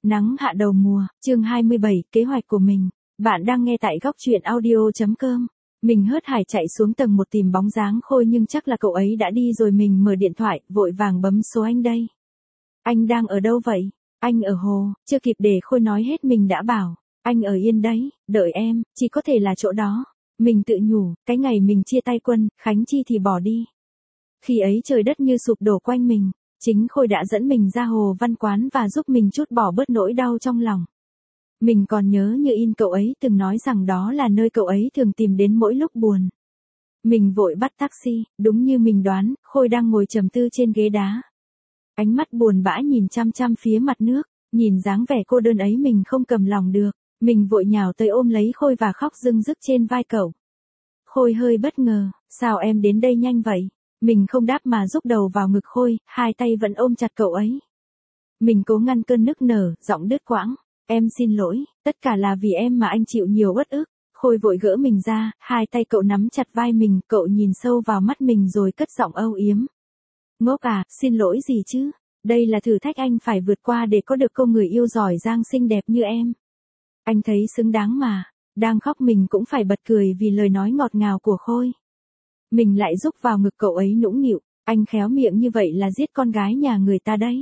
Nắng hạ đầu mùa, chương 27, kế hoạch của mình. Bạn đang nghe tại góc truyện audio.com. Mình hớt hải chạy xuống tầng 1 tìm bóng dáng Khôi nhưng chắc là cậu ấy đã đi rồi. Mình mở điện thoại, vội vàng bấm số anh đây. Anh đang ở đâu vậy? Anh ở hồ, chưa kịp để Khôi nói hết mình đã bảo. Anh ở Yên đấy, đợi em, chỉ có thể là chỗ đó. Mình tự nhủ, cái ngày mình chia tay Quân, Khánh Chi thì bỏ đi. Khi ấy trời đất như sụp đổ quanh mình. Chính Khôi đã dẫn mình ra Hồ Văn Quán và giúp mình trút bỏ bớt nỗi đau trong lòng. Mình còn nhớ như in cậu ấy từng nói rằng đó là nơi cậu ấy thường tìm đến mỗi lúc buồn. Mình vội bắt taxi, đúng như mình đoán, Khôi đang ngồi trầm tư trên ghế đá. Ánh mắt buồn bã nhìn chăm chăm phía mặt nước, nhìn dáng vẻ cô đơn ấy mình không cầm lòng được. Mình vội nhào tới ôm lấy Khôi và khóc rưng rức trên vai cậu. Khôi hơi bất ngờ, sao em đến đây nhanh vậy? Mình không đáp mà rúc đầu vào ngực Khôi, hai tay vẫn ôm chặt cậu ấy. Mình cố ngăn cơn nức nở, giọng đứt quãng. Em xin lỗi, tất cả là vì em mà anh chịu nhiều uất ức. Khôi vội gỡ mình ra, hai tay cậu nắm chặt vai mình, cậu nhìn sâu vào mắt mình rồi cất giọng âu yếm. Ngốc à, xin lỗi gì chứ? Đây là thử thách anh phải vượt qua để có được cô người yêu giỏi giang xinh đẹp như em. Anh thấy xứng đáng mà. Đang khóc mình cũng phải bật cười vì lời nói ngọt ngào của Khôi. Mình lại rúc vào ngực cậu ấy nũng nịu, anh khéo miệng như vậy là giết con gái nhà người ta đấy.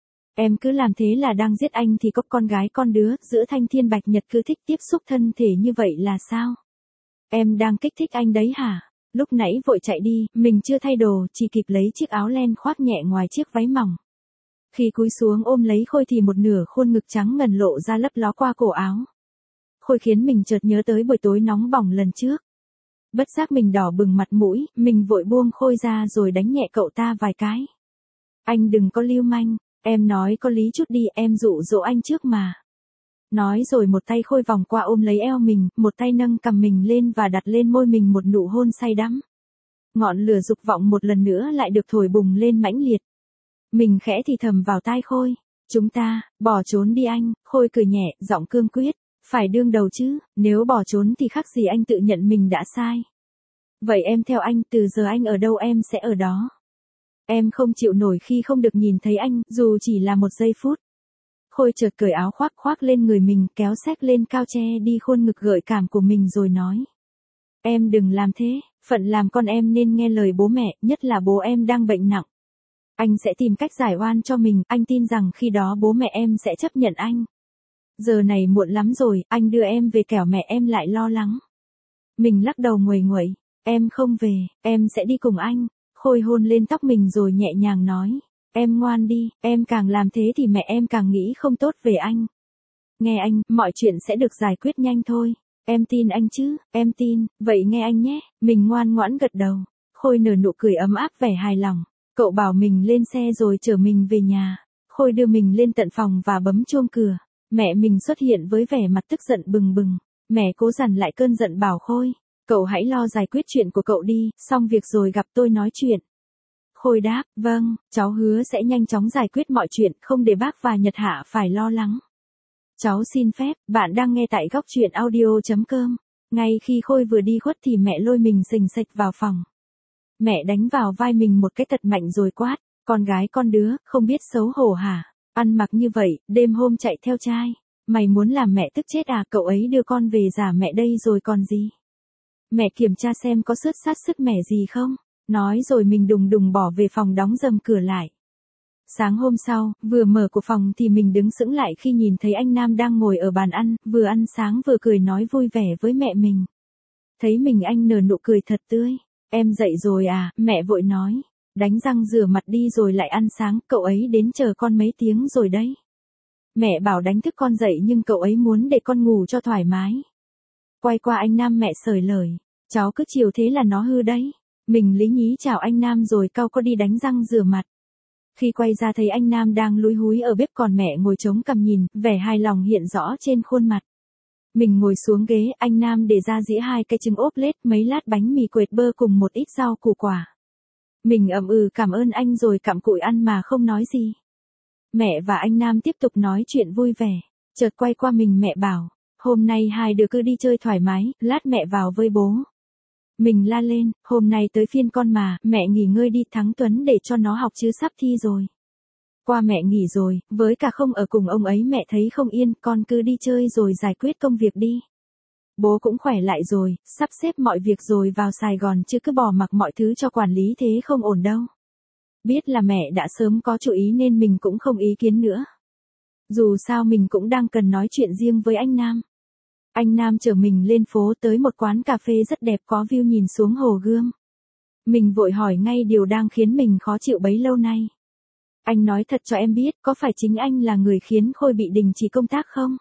Em cứ làm thế là đang giết anh thì có con gái con đứa, giữa thanh thiên bạch nhật cứ thích tiếp xúc thân thể như vậy là sao? Em đang kích thích anh đấy hả? Lúc nãy vội chạy đi, mình chưa thay đồ, chỉ kịp lấy chiếc áo len khoác nhẹ ngoài chiếc váy mỏng. Khi cúi xuống ôm lấy Khôi thì một nửa khuôn ngực trắng ngần lộ ra lấp ló qua cổ áo. Khôi khiến mình chợt nhớ tới buổi tối nóng bỏng lần trước. Bất giác mình đỏ bừng mặt mũi, mình vội buông Khôi ra rồi đánh nhẹ cậu ta vài cái. Anh đừng có lưu manh, em nói có lý chút đi, em dụ dỗ anh trước mà. Nói rồi một tay Khôi vòng qua ôm lấy eo mình, một tay nâng cằm mình lên và đặt lên môi mình một nụ hôn say đắm. Ngọn lửa dục vọng một lần nữa lại được thổi bùng lên mãnh liệt. Mình khẽ thì thầm vào tai Khôi, chúng ta, bỏ trốn đi anh. Khôi cười nhẹ, giọng cương quyết. Phải đương đầu chứ, nếu bỏ trốn thì khác gì anh tự nhận mình đã sai. Vậy em theo anh, từ giờ anh ở đâu em sẽ ở đó. Em không chịu nổi khi không được nhìn thấy anh, dù chỉ là một giây phút. Khôi chợt cởi áo khoác lên người mình, kéo xách lên cao che đi khuôn ngực gợi cảm của mình rồi nói. Em đừng làm thế, phận làm con em nên nghe lời bố mẹ, nhất là bố em đang bệnh nặng. Anh sẽ tìm cách giải oan cho mình, anh tin rằng khi đó bố mẹ em sẽ chấp nhận anh. Giờ này muộn lắm rồi, anh đưa em về kẻo mẹ em lại lo lắng. Mình lắc đầu nguầy nguậy, em không về, em sẽ đi cùng anh. Khôi hôn lên tóc mình rồi nhẹ nhàng nói, em ngoan đi, em càng làm thế thì mẹ em càng nghĩ không tốt về anh. Nghe anh, mọi chuyện sẽ được giải quyết nhanh thôi. Em tin anh chứ, em tin, vậy nghe anh nhé. Mình ngoan ngoãn gật đầu. Khôi nở nụ cười ấm áp vẻ hài lòng. Cậu bảo mình lên xe rồi chở mình về nhà. Khôi đưa mình lên tận phòng và bấm chuông cửa. Mẹ mình xuất hiện với vẻ mặt tức giận bừng bừng. Mẹ cố dằn lại cơn giận bảo Khôi, cậu hãy lo giải quyết chuyện của cậu đi, xong việc rồi gặp tôi nói chuyện. Khôi đáp, vâng, cháu hứa sẽ nhanh chóng giải quyết mọi chuyện, không để bác và Nhật Hạ phải lo lắng. Cháu xin phép, bạn đang nghe tại góc truyện audio.com. Ngay khi Khôi vừa đi khuất thì mẹ lôi mình xình xịch vào phòng. Mẹ đánh vào vai mình một cái tật mạnh rồi quát, con gái con đứa, không biết xấu hổ hả? Ăn mặc như vậy, đêm hôm chạy theo trai. Mày muốn làm mẹ tức chết à? Cậu ấy đưa con về giả mẹ đây rồi còn gì? Mẹ kiểm tra xem có xước sát sức mẻ gì không? Nói rồi mình đùng đùng bỏ về phòng đóng dầm cửa lại. Sáng hôm sau, vừa mở cửa phòng thì mình đứng sững lại khi nhìn thấy anh Nam đang ngồi ở bàn ăn, vừa ăn sáng vừa cười nói vui vẻ với mẹ mình. Thấy mình anh nở nụ cười thật tươi. Em dậy rồi à? Mẹ vội nói. Đánh răng rửa mặt đi rồi lại ăn sáng, cậu ấy đến chờ con mấy tiếng rồi đấy. Mẹ bảo đánh thức con dậy nhưng cậu ấy muốn để con ngủ cho thoải mái. Quay qua anh Nam mẹ sởi lời, cháu cứ chiều thế là nó hư đấy. Mình lý nhí chào anh Nam rồi cau có đi đánh răng rửa mặt. Khi quay ra thấy anh Nam đang lúi húi ở bếp còn mẹ ngồi chống cằm nhìn, vẻ hài lòng hiện rõ trên khuôn mặt. Mình ngồi xuống ghế, anh Nam để ra dĩa 2 cái trứng ốp lết, mấy lát bánh mì quệt bơ cùng một ít rau củ quả. Mình ậm ừ cảm ơn anh rồi cặm cụi ăn mà không nói gì. Mẹ và anh Nam tiếp tục nói chuyện vui vẻ. Chợt quay qua mình mẹ bảo, hôm nay hai đứa cứ đi chơi thoải mái, lát mẹ vào với bố. Mình la lên, hôm nay tới phiên con mà, mẹ nghỉ ngơi đi Thắng Tuấn để cho nó học chứ sắp thi rồi. Qua mẹ nghỉ rồi, với cả không ở cùng ông ấy mẹ thấy không yên, con cứ đi chơi rồi giải quyết công việc đi. Bố cũng khỏe lại rồi, sắp xếp mọi việc rồi vào Sài Gòn chứ cứ bỏ mặc mọi thứ cho quản lý thế không ổn đâu. Biết là mẹ đã sớm có chú ý nên mình cũng không ý kiến nữa. Dù sao mình cũng đang cần nói chuyện riêng với anh Nam. Anh Nam chở mình lên phố tới một quán cà phê rất đẹp có view nhìn xuống hồ Gươm. Mình vội hỏi ngay điều đang khiến mình khó chịu bấy lâu nay. Anh nói thật cho em biết, có phải chính anh là người khiến Khôi bị đình chỉ công tác không?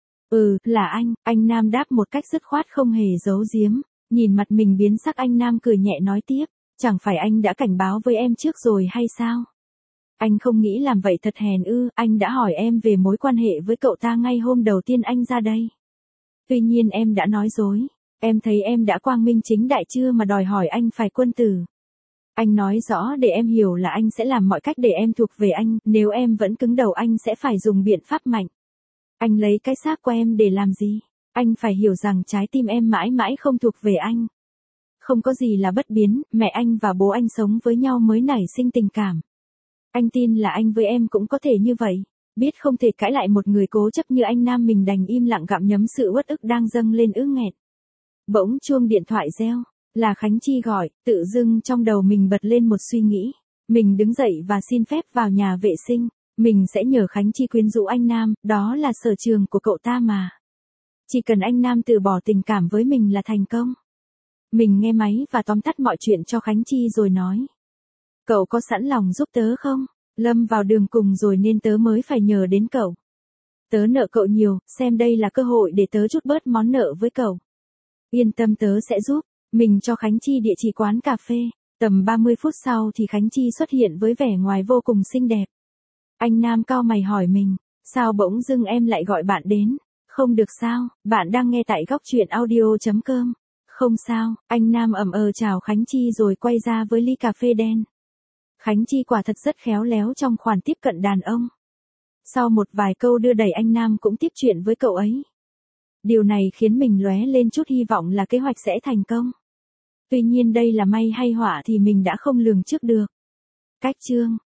Ừ, là anh Nam đáp một cách dứt khoát không hề giấu giếm. Nhìn mặt mình biến sắc anh Nam cười nhẹ nói tiếp, chẳng phải anh đã cảnh báo với em trước rồi hay sao? Anh không nghĩ làm vậy thật hèn ư, anh đã hỏi em về mối quan hệ với cậu ta ngay hôm đầu tiên anh ra đây. Tuy nhiên em đã nói dối, em thấy em đã quang minh chính đại chưa mà đòi hỏi anh phải quân tử. Anh nói rõ để em hiểu là anh sẽ làm mọi cách để em thuộc về anh, nếu em vẫn cứng đầu anh sẽ phải dùng biện pháp mạnh. Anh lấy cái xác của em để làm gì? Anh phải hiểu rằng trái tim em mãi mãi không thuộc về anh. Không có gì là bất biến, mẹ anh và bố anh sống với nhau mới nảy sinh tình cảm. Anh tin là anh với em cũng có thể như vậy. Biết không thể cãi lại một người cố chấp như anh Nam mình đành im lặng gặm nhấm sự uất ức đang dâng lên ứ nghẹn. Bỗng chuông điện thoại reo, là Khánh Chi gọi, tự dưng trong đầu mình bật lên một suy nghĩ. Mình đứng dậy và xin phép vào nhà vệ sinh, mình sẽ nhờ Khánh Chi quyến rũ anh Nam, đó là sở trường của cậu ta mà. Chỉ cần anh Nam từ bỏ tình cảm với mình là thành công. Mình nghe máy và tóm tắt mọi chuyện cho Khánh Chi rồi nói. Cậu có sẵn lòng giúp tớ không? Lâm vào đường cùng rồi nên tớ mới phải nhờ đến cậu. Tớ nợ cậu nhiều, xem đây là cơ hội để tớ trút bớt món nợ với cậu. Yên tâm tớ sẽ giúp. Mình cho Khánh Chi địa chỉ quán cà phê. Tầm 30 phút sau thì Khánh Chi xuất hiện với vẻ ngoài vô cùng xinh đẹp. Anh Nam cau mày hỏi mình, sao bỗng dưng em lại gọi bạn đến? Không được sao, bạn đang nghe tại góc truyện audio.com. Không sao, anh Nam chào Khánh Chi rồi quay ra với ly cà phê đen. Khánh Chi quả thật rất khéo léo trong khoản tiếp cận đàn ông. Sau một vài câu đưa đẩy anh Nam cũng tiếp chuyện với cậu ấy. Điều này khiến mình lóe lên chút hy vọng là kế hoạch sẽ thành công. Tuy nhiên đây là may hay họa thì mình đã không lường trước được. Cách chương